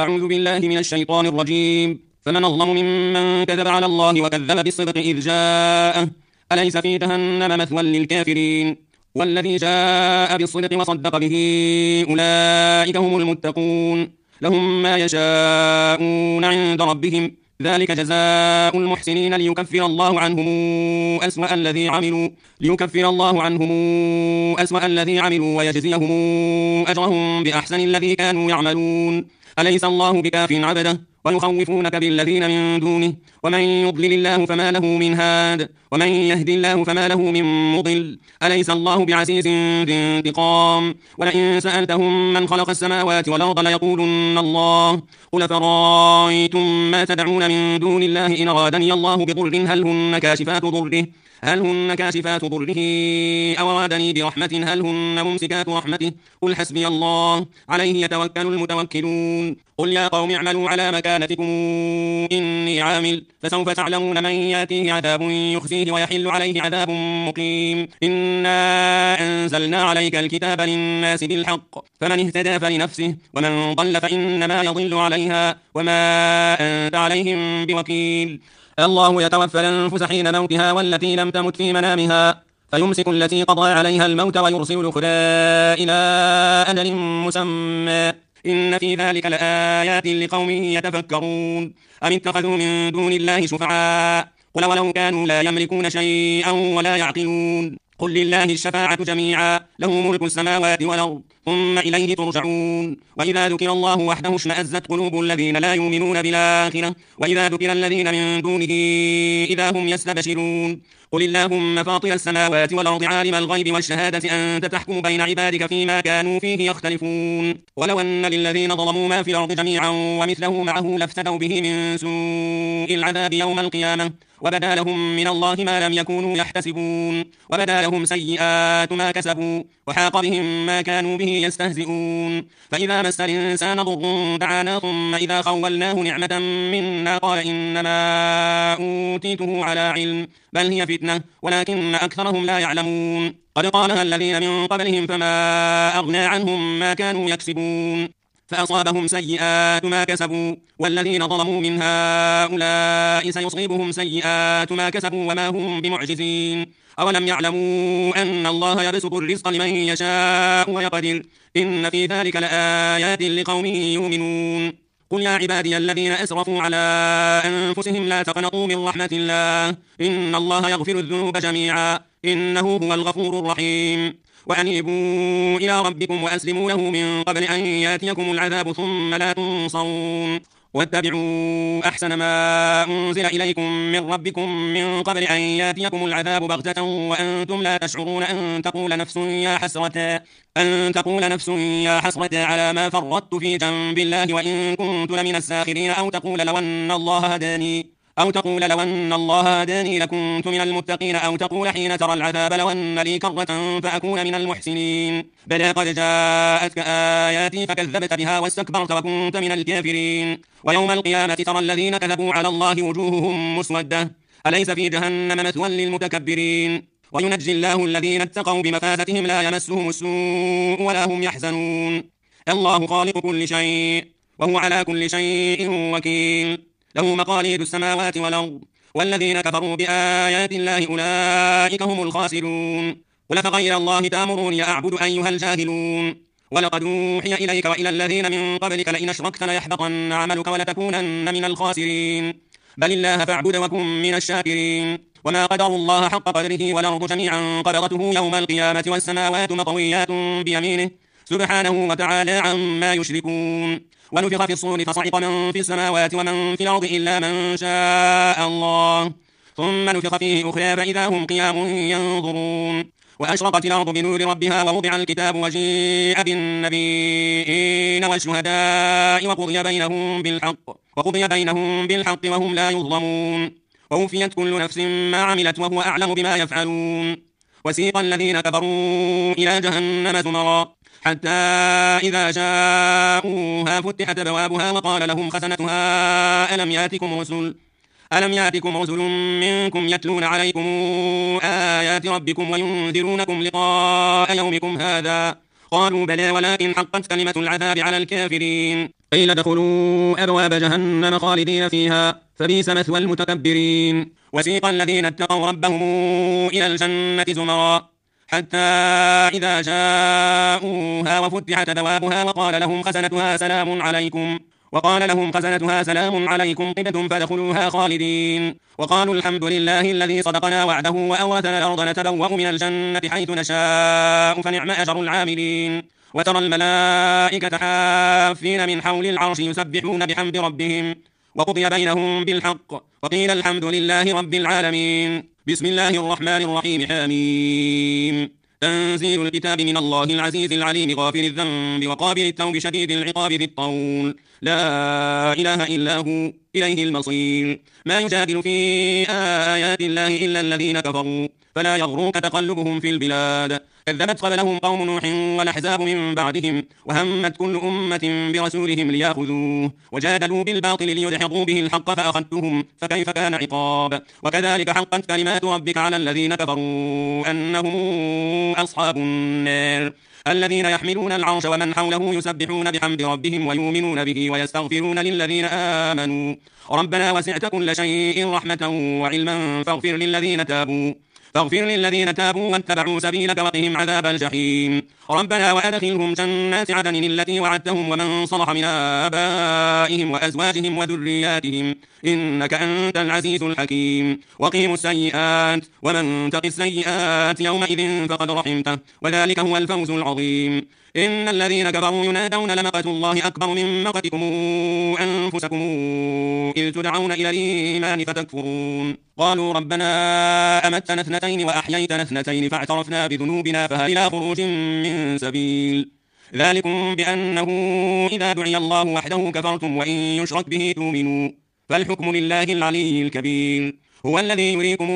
أعوذ بالله من الشيطان الرجيم. فمن أظلم ممن كذب على الله وكذب بالصدق إذ جاءه أليس في جهنم مثوى للكافرين والذي جاء بالصدق وصدق به أولئك هم المتقون لهم ما يشاءون عند ربهم ذلك جزاء المحسنين ليكفر الله عنهم أسوأ الذي عملوا ويجزيهم أجرهم بأحسن الذي كانوا يعملون أليس الله بكاف عبده ويخوفونك بالذين من دونه ومن يضلل الله فما له من هاد ومن يهد الله فما له من مضل أليس الله بعزيز ذي انتقام ولئن سألتهم من خلق السماوات والأرض ليقولن الله قل فرأيتم ما تدعون من دون الله إن أرادني الله بضر هل هن كاشفات ضره أو أرادني برحمة هل هن ممسكات رحمته قل حسبي الله عليه يتوكل المتوكلون قل يا قوم اعملوا على مكانتكم إني عامل فسوف تعلمون من يأتيه عذاب يخزيه ويحل عليه عذاب مقيم إنا أنزلنا عليك الكتاب للناس بالحق فمن اهتدى فلنفسه ومن ضل فإنما يضل عليها وما أنت عليهم بوكيل الله يتوفى الأنفس حين موتها والتي لم تمت في منامها فيمسك التي قضى عليها الموت ويرسل الأخرى إلى أجل مسمى إن في ذلك لآيات لقوم يتفكرون أم اتخذوا من دون الله شفعاء قل ولو كانوا لا يملكون شيئا ولا يعقلون قل لله الشفاعة جميعا له ملك السماوات والأرض ثم إليه ترجعون وإذا ذكر الله وحده اشمأزت قلوب الذين لا يؤمنون بالآخرة وإذا ذكر الذين من دونه إذا هم يستبشرون قل اللهم فاطر السماوات والأرض عالم الغيب والشهادة أنت تحكم بين عبادك فيما كانوا فيه يختلفون ولو أن للذين ظلموا ما في الأرض جميعا ومثله معه لافتدوا به من سوء العذاب يوم القيامة وبدا لهم من الله ما لم يكونوا يحتسبون وبدا لهم سيئات ما كسبوا وحاق بهم ما كانوا به يستهزئون فإذا مس الإنسان ضر دعانا ثم إذا خولناه نعمة منا قال إنما أوتيته على علم بل هي فتنة ولكن أكثرهم لا يعلمون قد قالها الذين من قبلهم فما أغنى عنهم ما كانوا يكسبون فأصابهم سيئات ما كسبوا والذين ظلموا من هؤلاء سيصيبهم سيئات ما كسبوا وما هم بمعجزين أولم يعلموا أن الله يبسط الرزق لمن يشاء ويقدر إن في ذلك لآيات لقوم يؤمنون قل يا عبادي الذين أسرفوا على أنفسهم لا تقنطوا من رحمة الله إن الله يغفر الذنوب جميعا إنه هو الغفور الرحيم وأنيبوا إلى ربكم وأسلموا له من قبل أن ياتيكم العذاب ثم لا تنصرون واتبعوا أحسن ما أنزل إليكم من ربكم من قبل أن ياتيكم العذاب بغتة وأنتم لا تشعرون أن تقول نفس يا حسرة على ما فرطت في جنب الله وإن كنت لمن الساخرين أو تقول لو أن الله هداني لكنت من المتقين أو تقول حين ترى العذاب لو أن لي كرة فأكون من المحسنين بلى قد جاءتك آياتي فكذبت بها واستكبرت وكنت من الكافرين ويوم القيامة ترى الذين كذبوا على الله وجوههم مسودة أليس في جهنم مثوى للمتكبرين وينجي الله الذين اتقوا بمفازتهم لا يمسهم السوء ولا هم يحزنون الله خالق كل شيء وهو على كل شيء وكيل له مقاليد السماوات والأرض والذين كفروا بآيات الله أولئك هم الخاسرون قل فغير الله تأمروني أعبد أيها الجاهلون ولقد أوحي إليك وإلى الذين من قبلك لئن أشركت ليحبطن عملك ولتكونن من الخاسرين بل الله فاعبد وكن من الشاكرين وما قدر الله حق قدره والأرض جميعا قبضته يوم القيامة والسماوات مطويات بيمينه سبحانه وتعالى عما يشركون ونفخ في الصور فصعق من في السماوات ومن في الأرض إلا من شاء الله ثم نفخ فيه أخرى فإذا هم قيام ينظرون وأشرقت الأرض بنور ربها ووضع الكتاب وجيء بالنبيين والشهداء وقضي بينهم بالحق وهم لا يظلمون ووفيت كل نفس ما عملت وهو أعلم بما يفعلون وسيق الذين كفروا إلى جهنم زمرا حتى إذا جاءوها فتحت أبوابها وقال لهم خزنتها ألم يأتكم رسل منكم يتلون عليكم آيات ربكم وينذرونكم لقاء يومكم هذا قالوا بلى ولكن حقت كلمة العذاب على الكافرين قيل ادخلوا أبواب جهنم خالدين فيها فبئس مثوى المتكبرين. وسيق الذين اتقوا ربهم إلى الجنة زمرا حتى إذا جاءوها وفتحت أبوابها وقال لهم خزنتها سلام عليكم طبتم فادخلوها خالدين. وقالوا الحمد لله الذي صدقنا وعده وأورثنا الأرض نتبوأ من الجنة حيث نشاء فنعم أجر العاملين. وترى الملائكة حافين من حول العرش يسبحون بحمد ربهم وقضي بينهم بالحق وقيل الحمد لله رب العالمين. بسم الله الرحمن الرحيم. حميم. تنزيل الكتاب من الله العزيز العليم غافر الذنب وقابل التوب شديد العقاب ذي الطول لا إله إلا هو إليه المصير. ما يجادل في آيات الله إلا الذين كفروا فلا يغرك تقلبهم في البلاد. كذبت قبلهم قوم نوح والأحزاب من بعدهم وهمت كل أمة برسولهم ليأخذوه وجادلوا بالباطل ليدحضوا به الحق فأخذتهم فكيف كان عقاب. وكذلك حقت كلمات ربك على الذين كفروا أنهم أصحاب النار الذين يحملون العرش ومن حوله يسبحون بحمد ربهم ويؤمنون به ويستغفرون للذين آمنوا ربنا وسعت كل شيء رحمة وعلما فاغفر للذين تابوا واتبعوا سبيلك وقهم عذاب الجحيم. ربنا وأدخلهم جنات عدن التي وعدتهم ومن صلح من آبائهم وأزواجهم وذرياتهم إنك أنت العزيز الحكيم. وقهم السيئات ومن تق السيئات يومئذ فقد رحمته وذلك هو الفوز العظيم. إن الذين كفروا ينادون لمقت الله أكبر من مقتكم أنفسكم إذ تدعون إلى الإيمان فتكفرون. قالوا ربنا أمتنا اثنتين وأحييتنا اثنتين فاعترفنا بذنوبنا فهل إلى خروج من سبيل. ذلكم بأنه إذا دعي الله وحده كفرتم وإن يشرك به تؤمنوا فالحكم لله العلي الكبير. هو الذي يريكم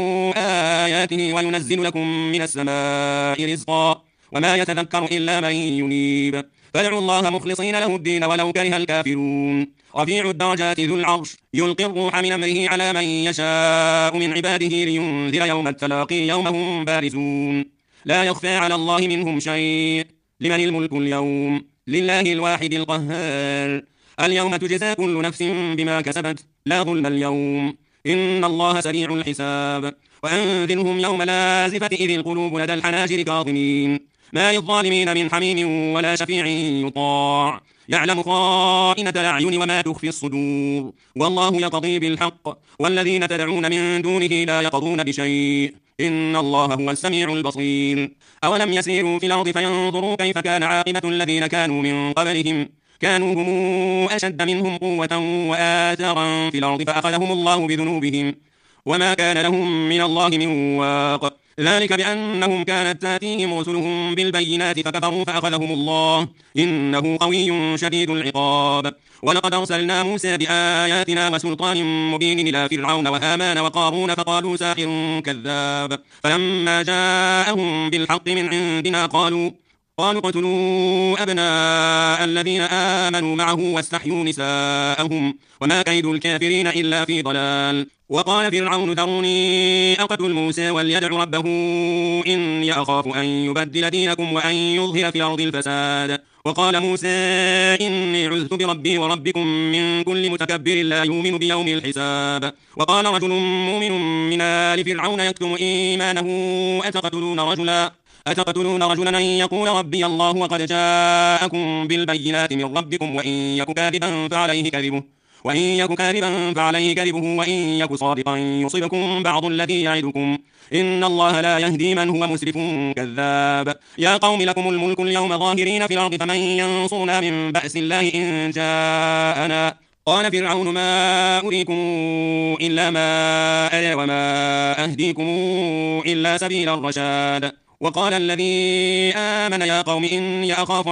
آياته وينزل لكم من السماء رزقا وما يتذكر إلا من ينيب. فادعوا الله مخلصين له الدين ولو كره الكافرون. رفيع الدرجات ذو العرش يلقي الروح من أمره على من يشاء من عباده لينذر يوم التلاقي يوم هم بارزون لا يخفى على الله منهم شيء. لمن الملك اليوم لله الواحد القهار. اليوم تجزى كل نفس بما كسبت لا ظلم اليوم إن الله سريع الحساب. وأنذرهم يوم لازفة إذ القلوب لدى الحناجر كاظمين ما للظالمين من حميم ولا شفيع يطاع يعلم خائنة الأعين وما تخفي الصدور والله يقضي بالحق والذين تدعون من دونه لا يقضون بشيء إن الله هو السميع البصير. أولم يسيروا في الأرض فينظروا كيف كان عاقبة الذين كانوا من قبلهم كانوا هم أشد منهم قوة وآثارا في الأرض فأخذهم الله بذنوبهم وما كان لهم من الله من واق. ذلك بأنهم كانت تأتيهم رسلهم بالبينات فكفروا فأخذهم الله إنه قوي شديد العقاب. ولقد أرسلنا موسى بآياتنا وسلطان مبين إلى فرعون وهامان وقارون فقالوا ساحر كذاب فلما جاءهم بالحق من عندنا قالوا اقتلوا أبناء الذين آمنوا معه واستحيوا نساءهم وما كيد الكافرين إلا في ضلال. وقال فرعون ذروني أقتل موسى وليدع ربه إني أخاف أن يبدل دينكم وأن يظهر في الأرض الفساد. وقال موسى إني عذت بربي وربكم من كل متكبر لا يؤمن بيوم الحساب. وقال رجل مؤمن من آل فرعون يكتم إيمانه أتقتلون رجلا أن يقول ربي الله وقد جاءكم بالبينات من ربكم وإن يك كاذبا فعليه كذبه وإن يك صادقا يصبكم بعض الذي يعدكم إن الله لا يهدي من هو مسرف كذاب. يا قوم لكم الملك اليوم ظاهرين في الأرض فمن ينصرنا من بأس الله إن جاءنا. قال فرعون ما أريكم إلا ما أرى وما أهديكم إلا سبيل الرشاد. وقال الذي آمن يا قوم إني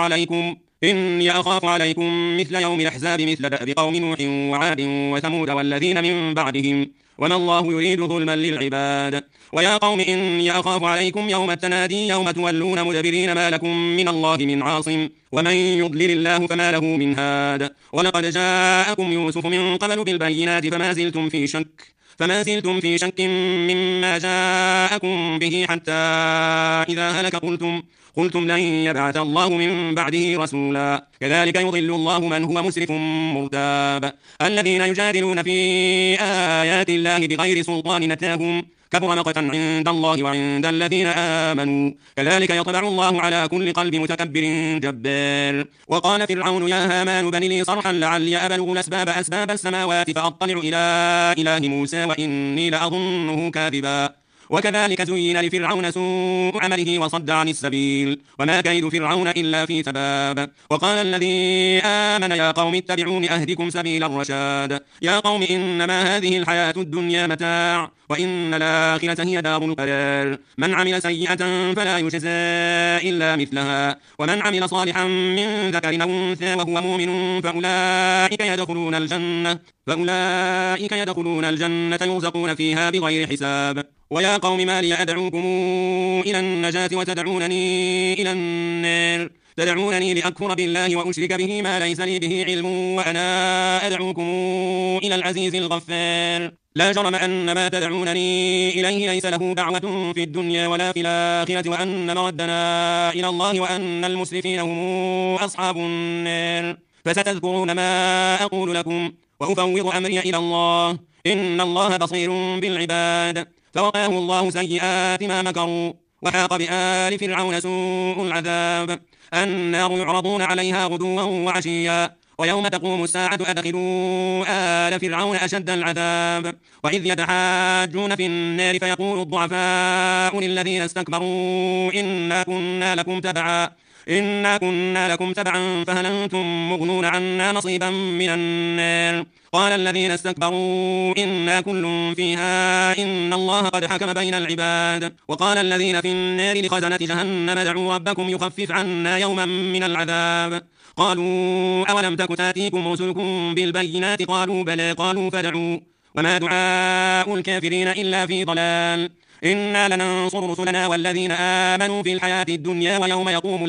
أخاف عليكم مثل يوم الأحزاب مثل دأب قوم نوح وعاد وثمود والذين من بعدهم وما الله يريد ظلما للعباد. ويا قوم إني أخاف عليكم يوم التنادي يوم تولون مدبرين ما لكم من الله من عاصم ومن يضلل الله فما له من هاد. ولقد جاءكم يوسف من قبل بالبينات فما زلتم في شك مما جاءكم به حتى إذا هلك قلتم لن يبعث الله من بعده رسولا كذلك يضل الله من هو مسرف مرتاب الذين يجادلون في آيات الله بغير سلطان أتاهم كبر مقتا عند الله وعند الذين آمنوا كذلك يطبع الله على كل قلب متكبر جبار وقال فرعون يا هامان بن لي صرحا لعلي أبلغ أسباب السماوات فأطلع إلى إله موسى وإني لأظنه كاذبا وكذلك زين لفرعون سوء عمله وصد عن السبيل وما كيد فرعون إلا في تباب وقال الذي آمن يا قوم اتبعون أهدكم سبيل الرشاد يا قوم إنما هذه الحياة الدنيا متاع وإن الآخرة هي دار القرار من عمل سيئة فلا يجزى إلا مثلها ومن عمل صالحا من ذكر أو أنثى وهو مؤمن فأولئك يدخلون الجنة يرزقون فيها بغير حساب ويا قوم ما لي أدعوكم إلى النجاة وتدعونني إلى النار تدعونني لأكفر بالله وأشرك به ما ليس لي به علم وأنا أدعوكم إلى العزيز الغفار لا جرم أن ما تدعونني إليه ليس له دعوة في الدنيا ولا في الآخرة وأن مردنا إلى الله وأن المسرفين هم أصحاب النار فستذكرون ما أقول لكم وأفوض أمري إلى الله إن الله بصير بالعباد فوقاه الله سيئات ما مكروا وحاق بآل فرعون سوء العذاب النار يعرضون عليها غدوا وعشيا ويوم تقوم الساعة أدخلوا آل فرعون أشد العذاب وإذ يتحاجون في النار فيقول الضعفاء للذين استكبروا إنا كنا لكم تبعا فهل أنتم مغنون عنا نصيبا من النار قال الذين استكبروا إنا كل فيها إن الله قد حكم بين العباد وقال الذين في النار لخزنة جهنم ادعوا ربكم يخفف عنا يوما من العذاب قالوا أولم تك تأتيكم رسلكم بالبينات قالوا بلى قالوا فادعوا وما دعاء الكافرين إلا في ضلال إنا لننصر رسلنا والذين آمنوا في الحياة الدنيا ويوم يقوم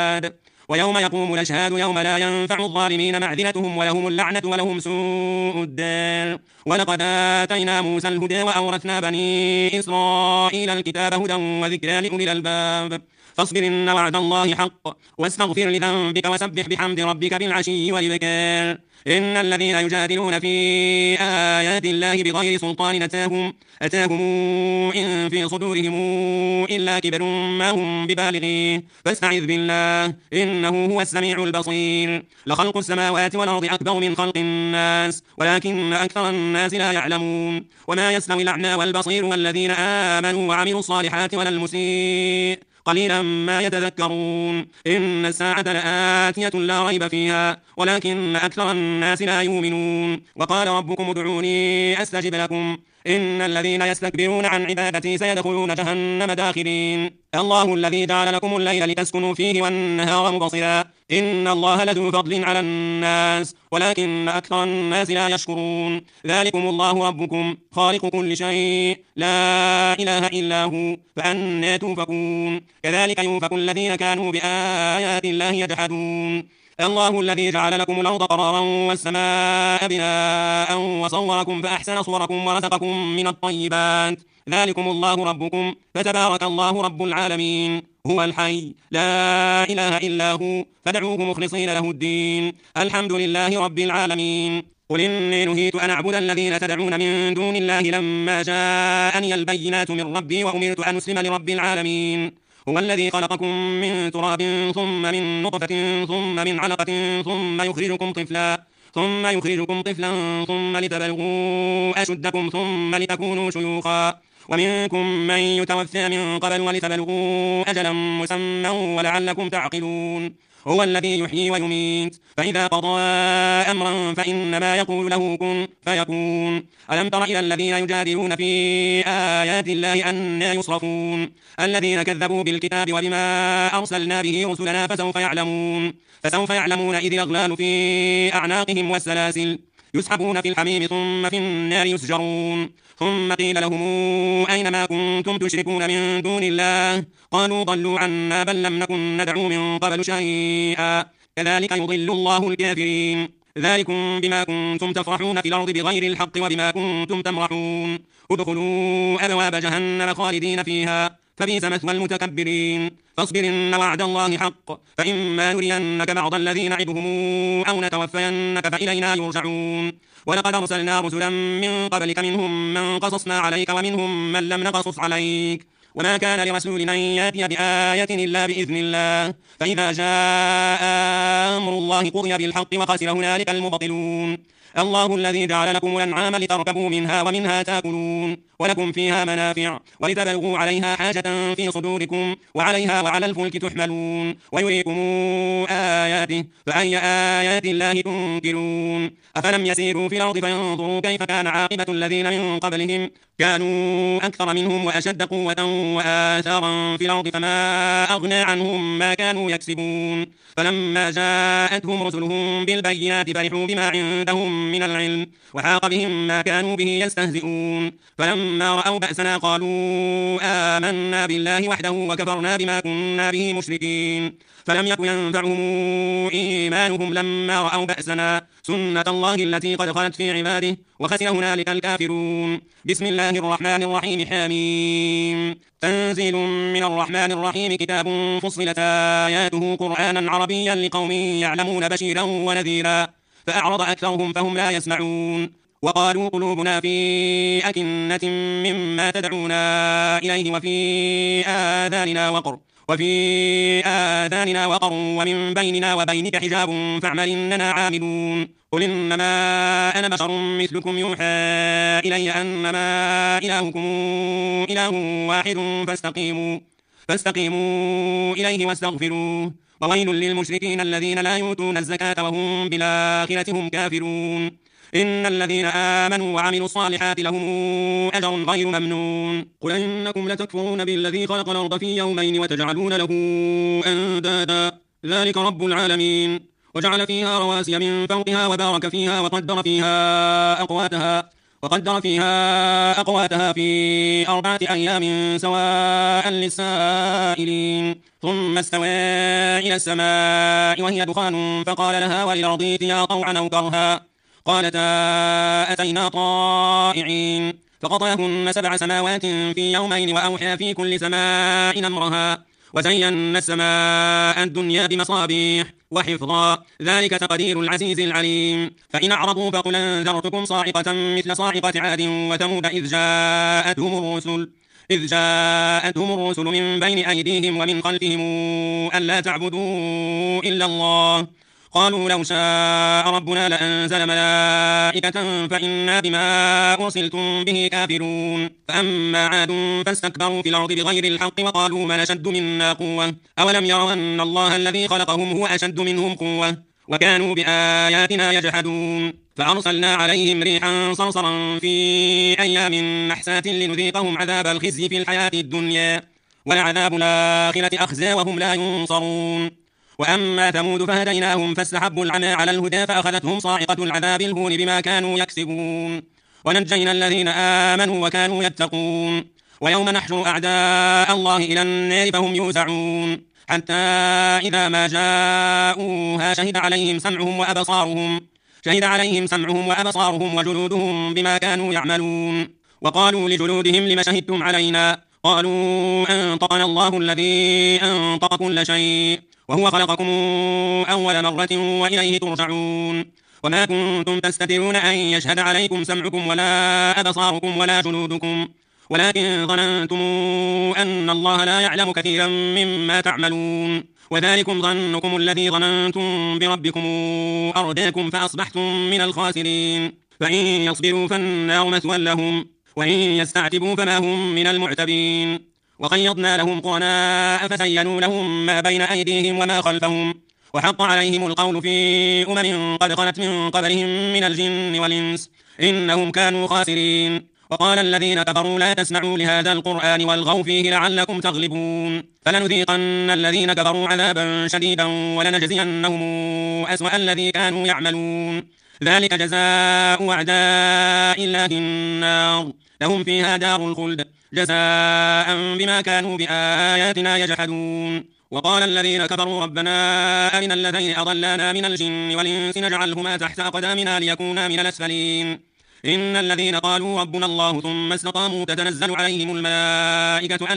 الأشهاد يوم لا ينفع الظالمين معذرتهم ولهم اللعنة ولهم سوء الدار ولقد آتينا موسى الهدى وأورثنا بني إسرائيل الكتاب هدى وذكرى لأولي الألباب فاصبر إن وعد الله حق واستغفر لذنبك وسبح بحمد ربك بالعشي والإبكار إن الذين يجادلون في آيات الله بغير سلطان أتاهم إن في صدورهم إلا كبر ما هم ببالغيه فاستعذ بالله إنه هو السميع البصير لخلق السماوات والأرض أكبر من خلق الناس ولكن أكثر الناس لا يعلمون وما يستوي الأعمى والبصير والذين آمنوا وعملوا الصالحات ولا المسيء قليلا ما يتذكرون إن الساعة لآتية لا ريب فيها ولكن أكثر الناس لا يؤمنون وقال ربكم ادعوني أستجب لكم إن الذين يستكبرون عن عبادتي سيدخلون جهنم داخرين الله الذي جعل لكم الليل لتسكنوا فيه والنهار مبصرا إن الله لذو فضل على الناس ولكن أكثر الناس لا يشكرون ذلكم الله ربكم خالق كل شيء لا إله إلا هو فأنى توفكون كذلك يوفك الذين كانوا بآيات الله يجحدون الله الذي جعل لكم الأرض قرارا والسماء بناء وصوركم فأحسن صوركم ورزقكم من الطيبات ذلكم الله ربكم فتبارك الله رب العالمين هو الحي لا إله إلا هو فادعوه مخلصين له الدين الحمد لله رب العالمين قل إني نهيت أن أعبد الذين تدعون من دون الله لما جاءني البينات من ربي وأمرت أن أسلم لرب العالمين هو الذي خلقكم من تراب ثم من نطفة ثم من علقة ثم يخرجكم طفلا ثم لتبلغوا أشدكم ثم لتكونوا شيوخا ومنكم من يتوفى من قبل ولتبلغوا أجلا مسمى ولعلكم تعقلون هو الذي يحيي ويميت فإذا قضى أمرا فإنما يقول له كن فيكون ألم تر إلى الذين يجادلون في آيات الله أنى يصرفون الذين كذبوا بالكتاب وبما أرسلنا به رسلنا فسوف يعلمون إذ الأغلال في أعناقهم والسلاسل يسحبون في الحميم ثم في النار يسجرون ثم قيل لهم أين ما كنتم تشركون من دون الله قالوا ضلوا عنا بل لم نكن ندعو من قبل شيئا كذلك يضل الله الكافرين ذلكم بما كنتم تفرحون في الأرض بغير الحق وبما كنتم تمرحون ادخلوا أبواب جهنم خالدين فيها فبئس مثوى المتكبرين فاصبر إن وعد الله حق فإما نرينك بعض الذي نعدهم أو نتوفينك فإلينا يرجعون ولقد أرسلنا رسلا من قبلك منهم من قصصنا عليك ومنهم من لم نقصص عليك وما كان لرسول أن يأتي بآية إلا بإذن الله فإذا جاء أمر الله قضي بالحق وخسر هنالك المبطلون الله الذي جعل لكم الأنعام لتركبوا منها ومنها تأكلون ولكم فيها منافع ولتبلغوا عليها حاجة في صدوركم وعليها وعلى الفلك تحملون ويريكم آياته فأي آيات الله تنكرون أفلم يسيروا في الأرض فينظروا كيف كان عاقبة الذين من قبلهم كانوا أكثر منهم وأشد قوة وآثارا في الأرض فما أغنى عنهم ما كانوا يكسبون فلما جاءتهم رسلهم بالبينات فرحوا بما عندهم من العلم وحاق بهم ما كانوا به يستهزئون فلما رأوا بأسنا قالوا آمنا بالله وحده وكفرنا بما كنا به مشركين فلم يكن ينفعهم إيمانهم لما رأوا بأسنا سنة الله التي قد خلت في عباده وخسر هنالك الكافرون بسم الله الرحمن الرحيم حميم تنزيل من الرحمن الرحيم كتاب فصلت آياته قرآنا عربيا لقوم يعلمون بشيرا ونذيرا فأعرض أكثرهم فهم لا يسمعون وقالوا قلوبنا في أكنة مما تدعونا إليه وفي آذاننا وقر ومن بيننا وبينك حجاب فاعمل إننا عاملون قل إنما أنا بشر مثلكم يوحى إلي أنما إلهكم إله واحد فاستقيموا إليه واستغفروه وويل للمشركين الذين لا يؤتون الزكاة وهم بالآخرة هم كافرون إن الذين آمنوا وعملوا الصالحات لهم أجر غير ممنون قل إنكم لتكفرون بالذي خلق الأرض في يومين وتجعلون له أندادا ذلك رب العالمين وجعل فيها رواسي من فوقها وبارك فيها وقدر فيها أقواتها في 4 أيام سواء للسائلين ثم استوى إلى السماء وهي دخان فقال لها وللأرض ائتيا طوعا أو كرها قالتا أتينا طائعين فقضاهن 7 سماوات في يومين وأوحى في كل سماء أمرها وزينا السماء الدنيا بمصابيح وحفظا ذلك تقدير العزيز العليم فإن أعرضوا فقل أنذرتكم صاعقة مثل صاعقة عاد وثمود إذ جاءتهم الرسل من بين أيديهم ومن خلفهم ألا تعبدوا إلا الله قالوا لو شاء ربنا لأنزل ملائكة فإنا بما أرسلتم به كافرون فأما عاد فاستكبروا في الأرض بغير الحق وقالوا من أشد منا قوة أولم يروا أن الله الذي خلقهم هو أشد منهم قوة وكانوا بآياتنا يجحدون فأرسلنا عليهم ريحا صرصرا في أيام نحسات لنذيقهم عذاب الخزي في الحياة الدنيا ولعذاب الآخرة أخزى وهم لا ينصرون وأما ثمود فهديناهم فاستحبوا العمى على الهدى فأخذتهم صاعقة العذاب الهون بما كانوا يكسبون ونجينا الذين آمنوا وكانوا يتقون ويوم نحشر أعداء الله إلى النار فهم يوزعون حتى إذا ما جاءوها شهد عليهم سمعهم وأبصارهم وجلودهم بما كانوا يعملون وقالوا لجلودهم لم شهدتم علينا قالوا أنطقنا الله الذي أنطق كل شيء وهو خلقكم أول مرة وإليه ترجعون وما كنتم تستترون أن يشهد عليكم سمعكم ولا أبصاركم ولا جلودكم ولكن ظننتم أن الله لا يعلم كثيرا مما تعملون وذلكم ظنكم الذي ظننتم بربكم أرداكم فأصبحتم من الخاسرين فإن يصبروا فالنار مثوى لهم وإن يستعتبوا فما هم من المعتبين وقيضنا لهم قرناء فزينوا لهم ما بين أيديهم وما خلفهم وحق عليهم القول في قد خلت من قبلهم من الجن والإنس إنهم كانوا خاسرين وقال الذين كفروا لا تسمعوا لهذا القرآن والغوا فيه لعلكم تغلبون فلنذيقن الذين كفروا عذابا شديدا ولنجزينهم أسوأ الذي كانوا يعملون ذلك جزاء أعداء الله النار لهم فيها دار الخلد جزاء بما كانوا بآياتنا يجحدون وقال الذين كفروا ربنا أرنا الذين أضلانا من الجن والإنس نجعلهما تحت أقدامنا ليكونا من الأسفلين إن الذين قالوا ربنا الله ثم استقاموا تتنزل عليهم الملائكة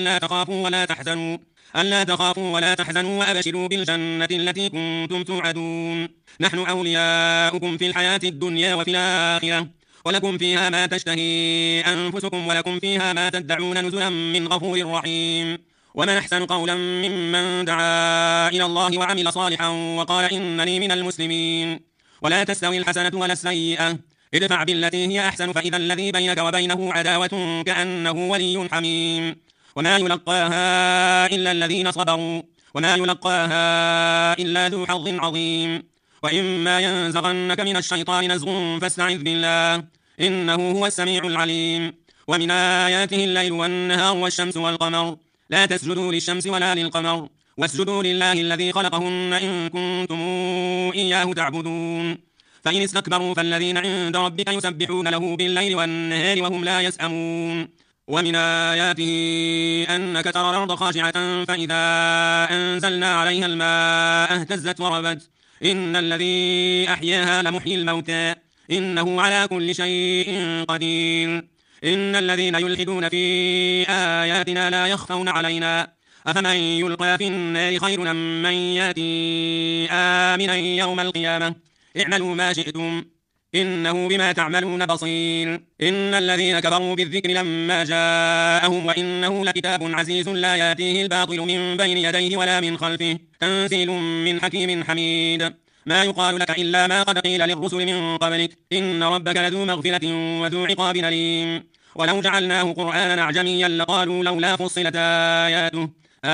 ألا تخافوا ولا تحزنوا وأبشروا بالجنة التي كنتم توعدون نحن أولياؤكم في الحياة الدنيا وفي الآخرة ولكم فيها ما تشتهي أنفسكم ولكم فيها ما تدعون نزلا من غفور رحيم ومن أحسن قولا ممن دعا إلى الله وعمل صالحا وقال إنني من المسلمين ولا تستوي الحسنة ولا السيئة ادفع بالتي هي أحسن فإذا الذي بينك وبينه عداوة كأنه ولي حميم وما يلقاها إلا الذين صبروا وما يلقاها إلا ذو حظ عظيم وإما ينزغنك من الشيطان نزغ فاستعذ بالله إنه هو السميع العليم ومن آياته الليل والنهار والشمس والقمر لا تسجدوا للشمس ولا للقمر واسجدوا لله الذي خلقهن إن كنتم إياه تعبدون فإن استكبروا فالذين عند ربك يسبحون له بالليل والنهار وهم لا يسأمون ومن آياته أنك ترى الأرض خاشعة فإذا أنزلنا عليها الماء اهتزت وربت إن الذي أحياها لمحيي الموتى إنه على كل شيء قدير إن الذين يلحدون في آياتنا لا يخفون علينا أفمن يلقى في النار خير أم من يأتي آمنا يوم القيامة اعملوا ما شئتم إنه بما تعملون بصير إن الذين كفروا بالذكر لما جاءهم وإنه لكتاب عزيز لا يأتيه الباطل من بين يديه ولا من خلفه تنزيل من حكيم حميد ما يقال لك إلا ما قد قيل للرسل من قبلك إن ربك لذو مغفرة وذو عقاب أليم ولو جعلناه قرآنا أعجميا لقالوا لولا فصلت آياته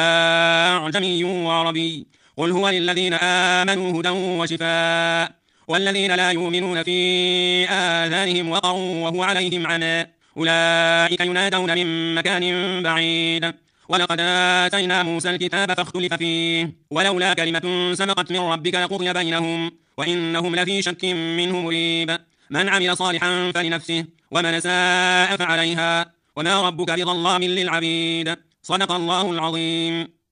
أعجمي وعربي قل هو للذين آمنوا هدى وشفاء والذين لا يؤمنون في آذانهم وقر وهو عليهم عمى أولئك ينادون من مكان بعيد ولقد آتينا موسى الكتاب فاختلف فيه ولولا كلمة سبقت من ربك لقضي بينهم وإنهم لفي شك منه مريب من عمل صالحا فلنفسه ومن ساء فعليها وما ربك بظلام للعبيد صدق الله العظيم.